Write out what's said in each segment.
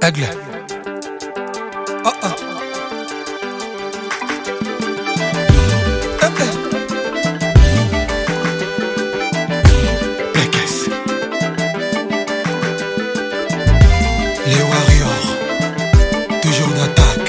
Aigle. Oh oh. Pékesse. Les Warriors. Toujours d'attaque.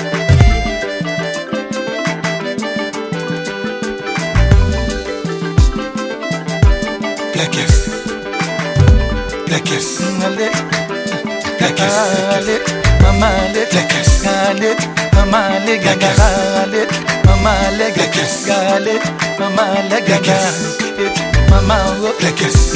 La caisse. La caisse. La caisse. Maman, La caisse. maman, les galette, maman, les caisse. galette, maman, les La caisse. maman, La caisse.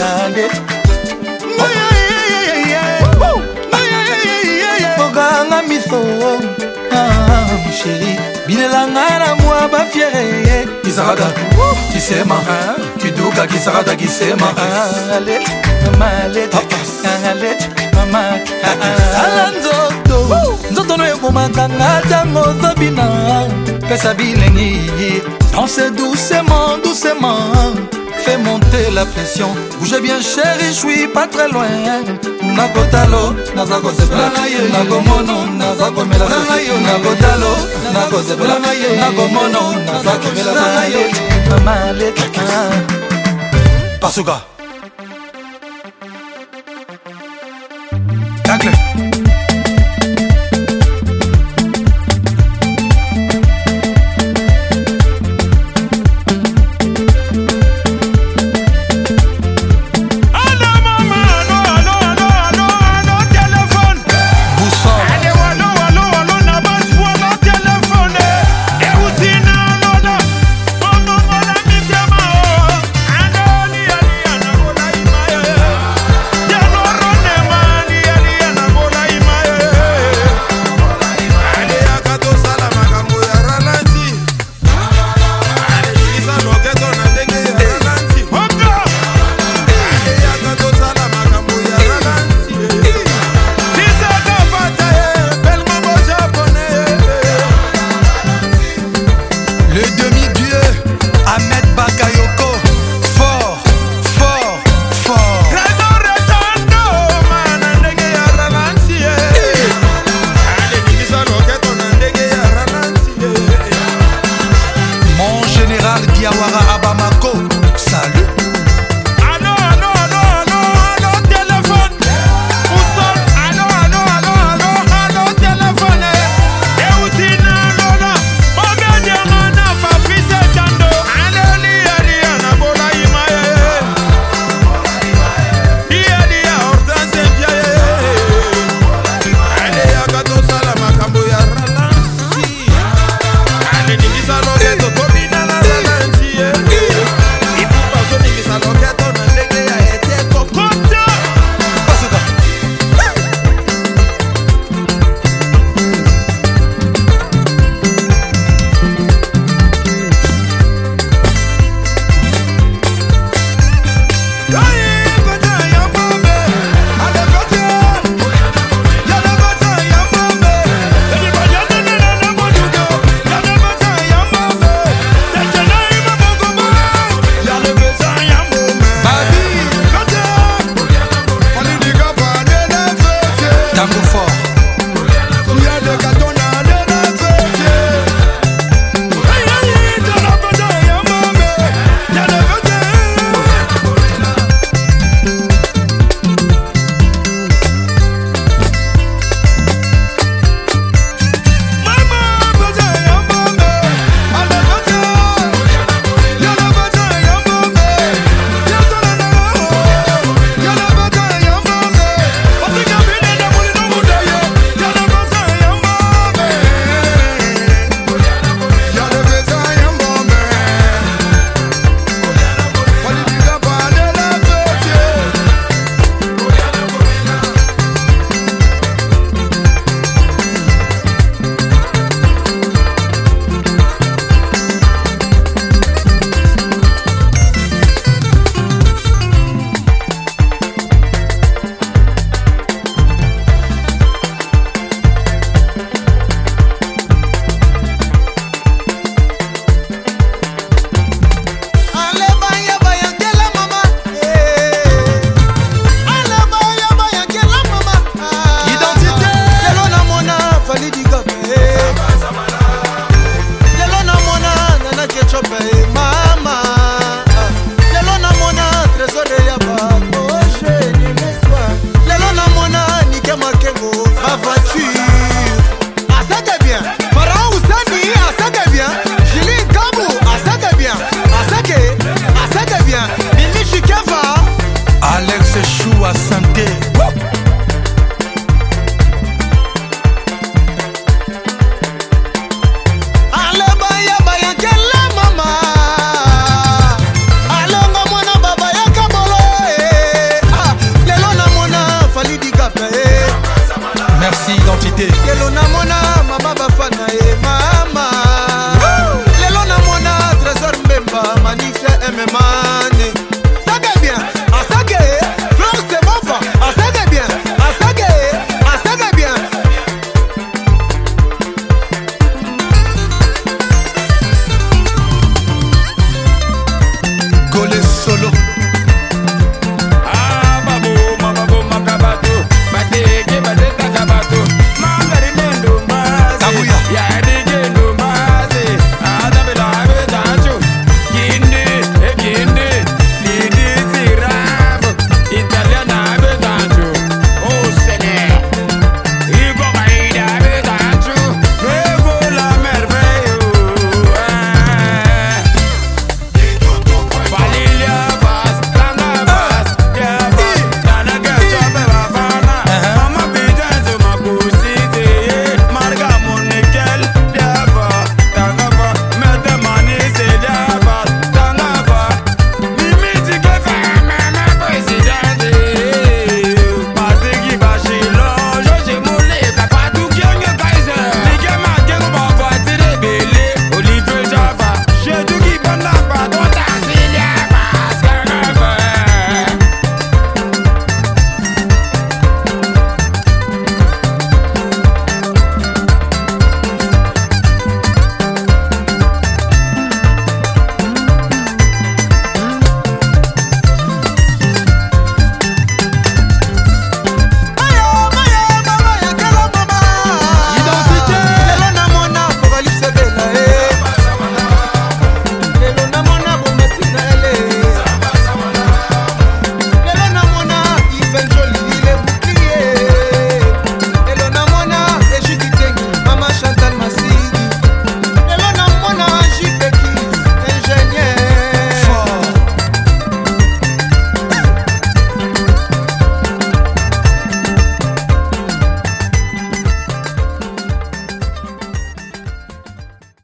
Oganga miso, chérie, binelanga na moi ba fiere. Kisarada, kisema, kiduka kisarada kisema. Alet, mama, alet, mama, ala nzoto, nzoto no ekomaka tango zabina, pesa bilengi, danse doucement, doucement. Fais monter la pression, bouge bien chérie, je suis pas très loin. Nakotalo, nazako sepela, nakomono, nazako mela, nakotalo, nako sepela, nakomono, nazako mela, mama leka. Pasuka. Tacle. c'est chou à santé